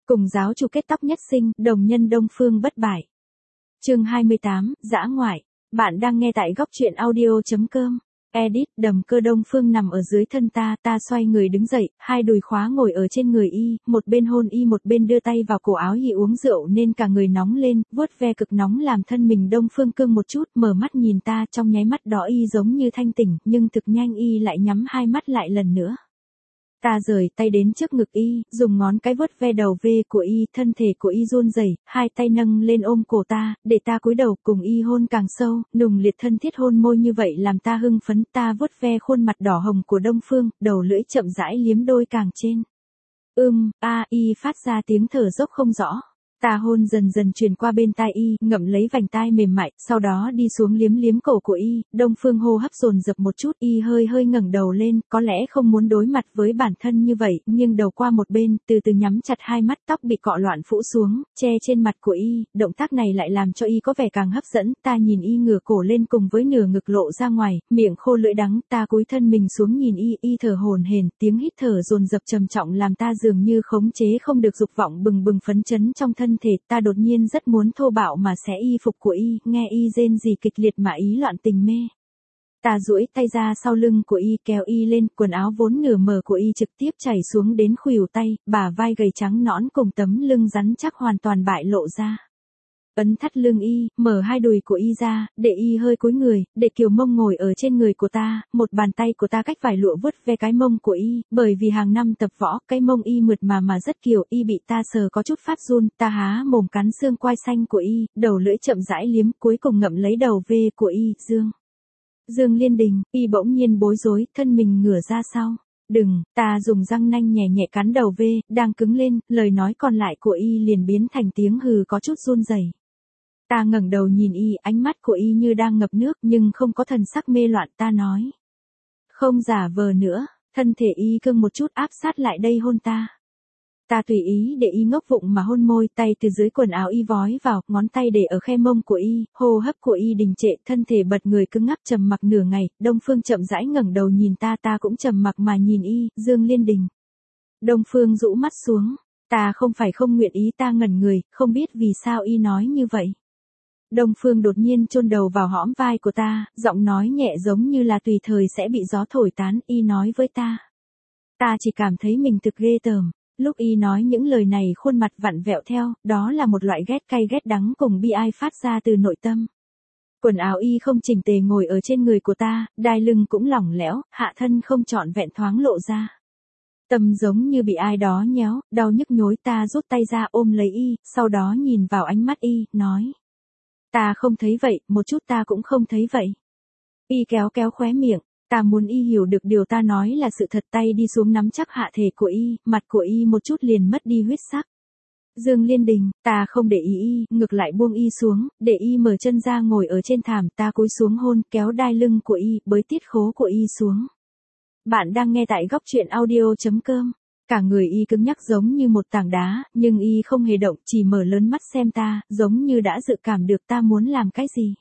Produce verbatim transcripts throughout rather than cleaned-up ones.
Cùng giáo chủ kết tóc nhất sinh, đồng nhân Đông Phương bất bại. Chương hai mươi tám, dã ngoại. Bạn đang nghe tại góc truyện audio.com. Edit, đầm cơ Đông Phương nằm ở dưới thân ta, ta xoay người đứng dậy, hai đùi khóa ngồi ở trên người y, một bên hôn y một bên đưa tay vào cổ áo y uống rượu nên cả người nóng lên, vuốt ve cực nóng làm thân mình Đông Phương cương một chút, mở mắt nhìn ta, trong nháy mắt đó y giống như thanh tỉnh, nhưng thực nhanh y lại nhắm hai mắt lại lần nữa. Ta rời tay đến trước ngực y, dùng ngón cái vuốt ve đầu ve của y, thân thể của y run rẩy, hai tay nâng lên ôm cổ ta, để ta cúi đầu cùng y hôn càng sâu, nùng liệt thân thiết hôn môi như vậy làm ta hưng phấn, ta vuốt ve khuôn mặt đỏ hồng của Đông Phương, đầu lưỡi chậm rãi liếm đôi càng trên. Ưm, a, y phát ra tiếng thở dốc không rõ. Ta hôn dần dần truyền qua bên tai y, ngậm lấy vành tai mềm mại, sau đó đi xuống liếm liếm cổ của y, Đông Phương hô hấp dồn dập một chút, y hơi hơi ngẩng đầu lên, có lẽ không muốn đối mặt với bản thân như vậy, nhưng đầu qua một bên, từ từ nhắm chặt hai mắt, tóc bị cọ loạn phủ xuống, che trên mặt của y, động tác này lại làm cho y có vẻ càng hấp dẫn, ta nhìn y ngửa cổ lên cùng với nửa ngực lộ ra ngoài, miệng khô lưỡi đắng, ta cúi thân mình xuống nhìn y, y thở hổn hển, tiếng hít thở dồn dập trầm trọng làm ta dường như khống chế không được dục vọng bừng bừng phấn chấn trong thân thể, ta đột nhiên rất muốn thô bạo mà xé y phục của y, nghe y rên rỉ kịch liệt mà ý loạn tình mê. Ta duỗi tay ra sau lưng của y kéo y lên, quần áo vốn nửa mở của y trực tiếp chảy xuống đến khuỷu tay, bả vai gầy trắng nõn cùng tấm lưng rắn chắc hoàn toàn bại lộ ra. Ấn thắt lưng y, mở hai đùi của y ra, để y hơi cúi người, để kiều mông ngồi ở trên người của ta, một bàn tay của ta cách vải lụa vuốt ve cái mông của y, bởi vì hàng năm tập võ, cái mông y mượt mà mà rất kiều, y bị ta sờ có chút phát run, ta há mồm cắn xương quai xanh của y, đầu lưỡi chậm rãi liếm, cuối cùng ngậm lấy đầu ve của y, Dương. Dương Liên Đình, y bỗng nhiên bối rối, thân mình ngửa ra sau. Đừng, ta dùng răng nanh nhẹ nhẹ cắn đầu ve, đang cứng lên, lời nói còn lại của y liền biến thành tiếng hừ có chút run rẩy. Ta ngẩng đầu nhìn y, ánh mắt của y như đang ngập nước nhưng không có thần sắc mê loạn, ta nói. Không giả vờ nữa, thân thể y cương một chút áp sát lại đây hôn ta. Ta tùy ý để y ngốc vụng mà hôn môi, tay từ dưới quần áo y vói vào, ngón tay để ở khe mông của y, hô hấp của y đình trệ, thân thể bật người cứng ngắc trầm mặc nửa ngày, Đông Phương chậm rãi ngẩng đầu nhìn ta, ta cũng trầm mặc mà nhìn y, Dương Liên Đình. Đông Phương rũ mắt xuống, ta không phải không nguyện ý, ta ngẩn người, không biết vì sao y nói như vậy. Đông Phương đột nhiên chôn đầu vào hõm vai của ta, giọng nói nhẹ giống như là tùy thời sẽ bị gió thổi tán, y nói với ta. Ta chỉ cảm thấy mình thực ghê tởm, lúc y nói những lời này khuôn mặt vặn vẹo theo, đó là một loại ghét cay ghét đắng cùng bi ai phát ra từ nội tâm. Quần áo y không chỉnh tề ngồi ở trên người của ta, đai lưng cũng lỏng lẻo, hạ thân không trọn vẹn thoáng lộ ra. Tâm giống như bị ai đó nhéo, đau nhức nhối, ta rút tay ra ôm lấy y, sau đó nhìn vào ánh mắt y, nói. Ta không thấy vậy, một chút ta cũng không thấy vậy. Y kéo kéo khóe miệng, ta muốn y hiểu được điều ta nói là sự thật, tay đi xuống nắm chắc hạ thể của y, mặt của y một chút liền mất đi huyết sắc. Dương Liên Đình, ta không để ý y, ngược lại buông y xuống, để y mở chân ra ngồi ở trên thảm, ta cúi xuống hôn, kéo đai lưng của y, bới tiết khố của y xuống. Bạn đang nghe tại góc truyện audio.com. Cả người y cứng nhắc giống như một tảng đá, nhưng y không hề động, chỉ mở lớn mắt xem ta, giống như đã dự cảm được ta muốn làm cái gì.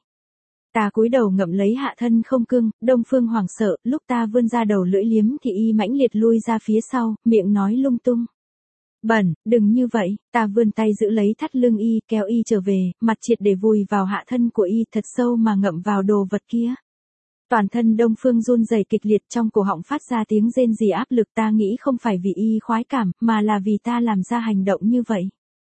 Ta cúi đầu ngậm lấy hạ thân không cương, Đông Phương hoảng sợ, lúc ta vươn ra đầu lưỡi liếm thì y mãnh liệt lui ra phía sau, miệng nói lung tung. Bẩn, đừng như vậy, ta vươn tay giữ lấy thắt lưng y, kéo y trở về, mặt triệt để vùi vào hạ thân của y thật sâu mà ngậm vào đồ vật kia. Toàn thân Đông Phương run rẩy kịch liệt, trong cổ họng phát ra tiếng rên rỉ áp lực, ta nghĩ không phải vì y khoái cảm, mà là vì ta làm ra hành động như vậy.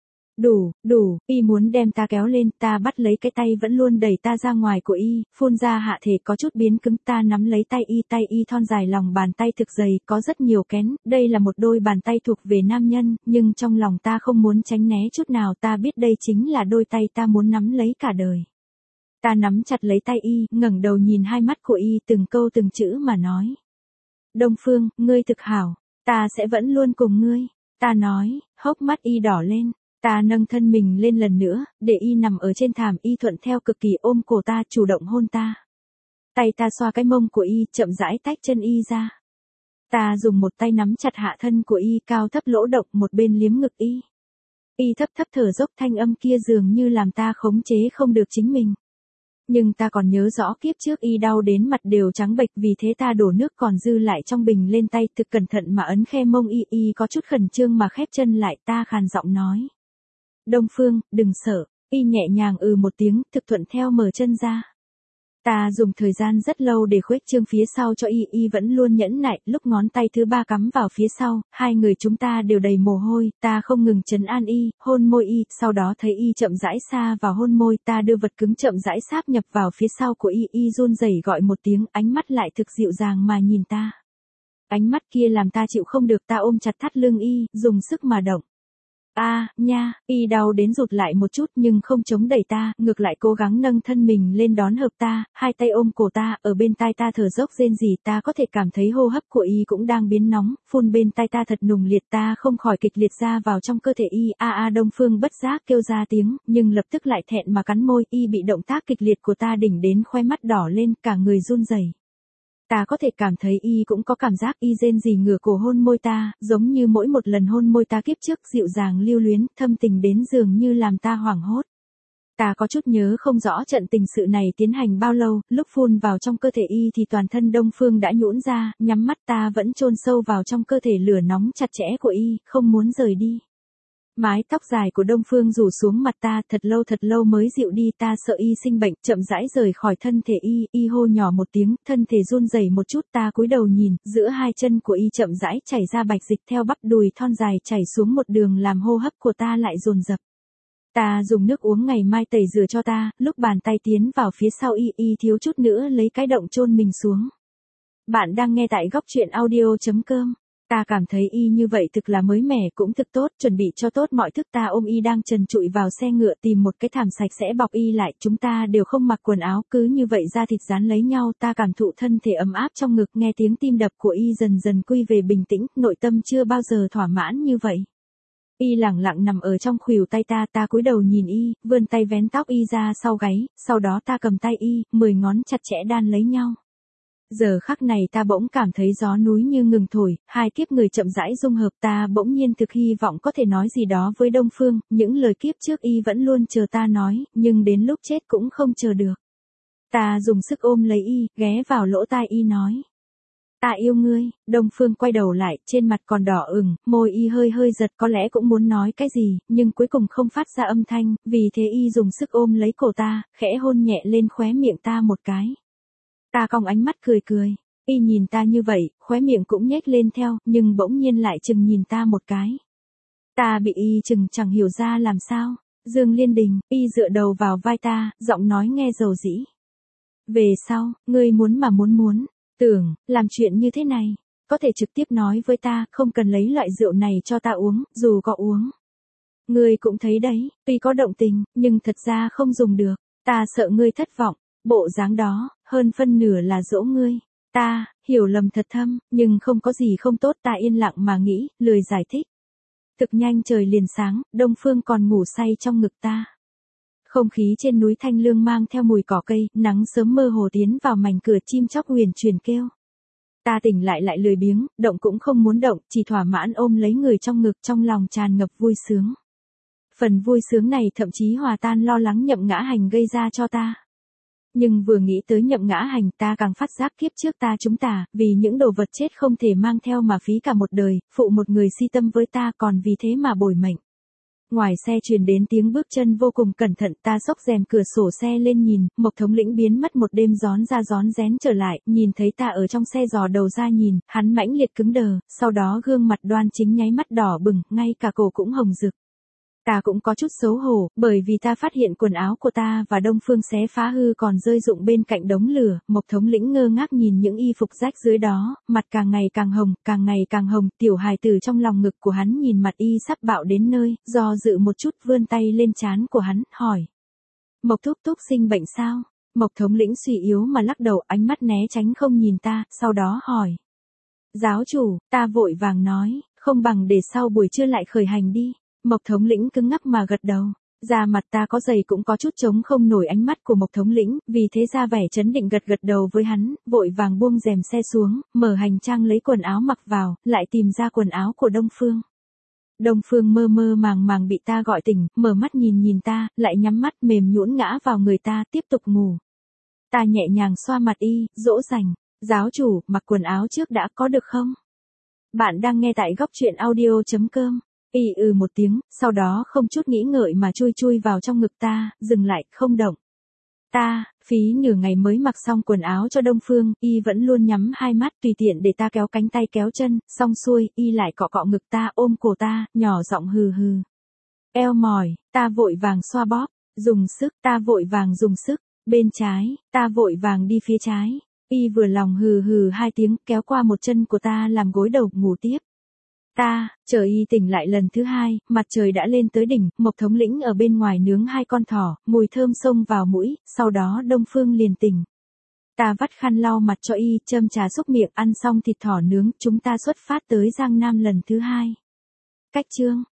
Đủ, đủ, y muốn đem ta kéo lên, ta bắt lấy cái tay vẫn luôn đẩy ta ra ngoài của y, phun ra hạ thể có chút biến cứng, ta nắm lấy tay y, tay y thon dài lòng bàn tay thực dày, có rất nhiều kén, đây là một đôi bàn tay thuộc về nam nhân, nhưng trong lòng ta không muốn tránh né chút nào, ta biết đây chính là đôi tay ta muốn nắm lấy cả đời. Ta nắm chặt lấy tay y, ngẩng đầu nhìn hai mắt của y, từng câu từng chữ mà nói. Đông Phương, ngươi thực hảo, ta sẽ vẫn luôn cùng ngươi. Ta nói, hốc mắt y đỏ lên, ta nâng thân mình lên lần nữa, để y nằm ở trên thảm, y thuận theo cực kỳ ôm cổ ta, chủ động hôn ta. Tay ta xoa cái mông của y, chậm rãi tách chân y ra. Ta dùng một tay nắm chặt hạ thân của y, cao thấp lỗ động, một bên liếm ngực y. Y thấp thấp thở dốc, thanh âm kia dường như làm ta khống chế không được chính mình. Nhưng ta còn nhớ rõ kiếp trước y đau đến mặt đều trắng bệch, vì thế ta đổ nước còn dư lại trong bình lên tay, thực cẩn thận mà ấn khe mông y, y có chút khẩn trương mà khép chân lại, ta khàn giọng nói. Đông Phương, đừng sợ, y nhẹ nhàng ừ một tiếng, thực thuận theo mở chân ra. Ta dùng thời gian rất lâu để khuếch trương phía sau cho y, y vẫn luôn nhẫn nại, lúc ngón tay thứ ba cắm vào phía sau, hai người chúng ta đều đầy mồ hôi, ta không ngừng trấn an y, hôn môi y, sau đó thấy y chậm rãi xa vào hôn môi, ta đưa vật cứng chậm rãi sáp nhập vào phía sau của y, y run rẩy gọi một tiếng, ánh mắt lại thực dịu dàng mà nhìn ta. Ánh mắt kia làm ta chịu không được, ta ôm chặt thắt lưng y, dùng sức mà động. A, à, nha, y đau đến rụt lại một chút nhưng không chống đẩy ta, ngược lại cố gắng nâng thân mình lên đón hợp ta, hai tay ôm cổ ta, ở bên tai ta thở dốc rên rỉ, ta có thể cảm thấy hô hấp của y cũng đang biến nóng, phun bên tai ta thật nùng liệt, ta không khỏi kịch liệt ra vào trong cơ thể y, a a Đông Phương bất giác kêu ra tiếng, nhưng lập tức lại thẹn mà cắn môi, y bị động tác kịch liệt của ta đỉnh đến khoe mắt đỏ lên, cả người run rẩy. Ta có thể cảm thấy y cũng có cảm giác, y rên rỉ ngửa cổ hôn môi ta, giống như mỗi một lần hôn môi ta kiếp trước dịu dàng lưu luyến, thâm tình đến dường như làm ta hoảng hốt. Ta có chút nhớ không rõ trận tình sự này tiến hành bao lâu, lúc phun vào trong cơ thể y thì toàn thân Đông Phương đã nhũn ra, nhắm mắt ta vẫn chôn sâu vào trong cơ thể lửa nóng chặt chẽ của y, không muốn rời đi. Mái tóc dài của Đông Phương rủ xuống mặt ta, thật lâu thật lâu mới dịu đi, ta sợ y sinh bệnh, chậm rãi rời khỏi thân thể y, y hô nhỏ một tiếng, thân thể run rẩy một chút, ta cúi đầu nhìn, giữa hai chân của y chậm rãi chảy ra bạch dịch theo bắp đùi thon dài chảy xuống một đường làm hô hấp của ta lại dồn dập. Ta dùng nước uống ngày mai tẩy rửa cho ta, lúc bàn tay tiến vào phía sau y, y thiếu chút nữa lấy cái động chôn mình xuống. Bạn đang nghe tại góc truyện audio chấm com. Ta cảm thấy y như vậy thực là mới mẻ cũng thực tốt, chuẩn bị cho tốt mọi thức, ta ôm y đang trần trụi vào xe ngựa, tìm một cái thảm sạch sẽ bọc y lại, chúng ta đều không mặc quần áo, cứ như vậy da thịt dán lấy nhau, ta cảm thụ thân thể ấm áp trong ngực, nghe tiếng tim đập của y dần dần quy về bình tĩnh, nội tâm chưa bao giờ thỏa mãn như vậy. Y lẳng lặng nằm ở trong khuỷu tay ta, ta cúi đầu nhìn y, vươn tay vén tóc y ra sau gáy, sau đó ta cầm tay y, mười ngón chặt chẽ đan lấy nhau. Giờ khắc này ta bỗng cảm thấy gió núi như ngừng thổi, hai kiếp người chậm rãi dung hợp, ta bỗng nhiên thực hy vọng có thể nói gì đó với Đông Phương, những lời kiếp trước y vẫn luôn chờ ta nói, nhưng đến lúc chết cũng không chờ được. Ta dùng sức ôm lấy y, ghé vào lỗ tai y nói. Ta yêu ngươi, Đông Phương quay đầu lại, trên mặt còn đỏ ửng, môi y hơi hơi giật, có lẽ cũng muốn nói cái gì, nhưng cuối cùng không phát ra âm thanh, vì thế y dùng sức ôm lấy cổ ta, khẽ hôn nhẹ lên khóe miệng ta một cái. Ta cong ánh mắt cười cười, y nhìn ta như vậy, khóe miệng cũng nhếch lên theo, nhưng bỗng nhiên lại chừng nhìn ta một cái. Ta bị y chừng chẳng hiểu ra làm sao, Dương Liên Đình, y dựa đầu vào vai ta, giọng nói nghe dầu dĩ. Về sau, ngươi muốn mà muốn muốn, tưởng, làm chuyện như thế này, có thể trực tiếp nói với ta, không cần lấy loại rượu này cho ta uống, dù có uống. Ngươi cũng thấy đấy, tuy có động tình, nhưng thật ra không dùng được, ta sợ ngươi thất vọng. Bộ dáng đó, hơn phân nửa là dỗ ngươi. Ta, hiểu lầm thật thâm, nhưng không có gì không tốt, ta yên lặng mà nghĩ, lười giải thích. Thực nhanh trời liền sáng, Đông Phương còn ngủ say trong ngực ta. Không khí trên núi Thanh Lương mang theo mùi cỏ cây, nắng sớm mơ hồ tiến vào mảnh cửa, chim chóc huyền truyền kêu. Ta tỉnh lại lại lười biếng, động cũng không muốn động, chỉ thỏa mãn ôm lấy người trong ngực, trong lòng tràn ngập vui sướng. Phần vui sướng này thậm chí hòa tan lo lắng Nhậm Ngã Hành gây ra cho ta. Nhưng vừa nghĩ tới Nhậm Ngã Hành, ta càng phát giác kiếp trước ta chúng ta, vì những đồ vật chết không thể mang theo mà phí cả một đời, phụ một người si tâm với ta còn vì thế mà bồi mệnh. Ngoài xe truyền đến tiếng bước chân vô cùng cẩn thận, ta xốc rèm cửa sổ xe lên nhìn, Mộc thống lĩnh biến mất một đêm rón ra rón rén trở lại, nhìn thấy ta ở trong xe dò đầu ra nhìn, hắn mãnh liệt cứng đờ, sau đó gương mặt đoan chính nháy mắt đỏ bừng, ngay cả cổ cũng hồng rực. Ta cũng có chút xấu hổ, bởi vì ta phát hiện quần áo của ta và Đông Phương xé phá hư còn rơi rụng bên cạnh đống lửa, Mộc thống lĩnh ngơ ngác nhìn những y phục rách dưới đó, mặt càng ngày càng hồng, càng ngày càng hồng, tiểu hài tử trong lòng ngực của hắn nhìn mặt y sắp bạo đến nơi, do dự một chút vươn tay lên trán của hắn, hỏi. Mộc thúc thúc sinh bệnh sao? Mộc thống lĩnh suy yếu mà lắc đầu, ánh mắt né tránh không nhìn ta, sau đó hỏi. Giáo chủ, ta vội vàng nói, không bằng để sau buổi trưa lại khởi hành đi. Mộc thống lĩnh cứng ngắc mà gật đầu, da mặt ta có dày cũng có chút chống không nổi ánh mắt của Mộc thống lĩnh, vì thế ra vẻ chấn định gật gật đầu với hắn, vội vàng buông rèm xe xuống, mở hành trang lấy quần áo mặc vào, lại tìm ra quần áo của Đông Phương. Đông Phương mơ mơ màng màng bị ta gọi tỉnh, mở mắt nhìn nhìn ta, lại nhắm mắt mềm nhũn ngã vào người ta, tiếp tục ngủ. Ta nhẹ nhàng xoa mặt y, dỗ dành. Giáo chủ, mặc quần áo trước đã có được không? Bạn đang nghe tại góc truyện audio.com. Y ừ một tiếng, sau đó không chút nghĩ ngợi mà chui chui vào trong ngực ta, dừng lại, không động. Ta, phí nửa ngày mới mặc xong quần áo cho Đông Phương, y vẫn luôn nhắm hai mắt tùy tiện để ta kéo cánh tay kéo chân, xong xuôi, y lại cọ cọ ngực ta, ôm cổ ta, nhỏ giọng hừ hừ. Eo mỏi, ta vội vàng xoa bóp, dùng sức, ta vội vàng dùng sức, bên trái, ta vội vàng đi phía trái. Y vừa lòng hừ hừ hai tiếng, kéo qua một chân của ta làm gối đầu, ngủ tiếp. Ta, chờ y tỉnh lại lần thứ hai, mặt trời đã lên tới đỉnh, Mộc thống lĩnh ở bên ngoài nướng hai con thỏ, mùi thơm xông vào mũi, sau đó Đông Phương liền tỉnh. Ta vắt khăn lau mặt cho y, châm trà xúc miệng, ăn xong thịt thỏ nướng, chúng ta xuất phát tới Giang Nam lần thứ hai. Cách chương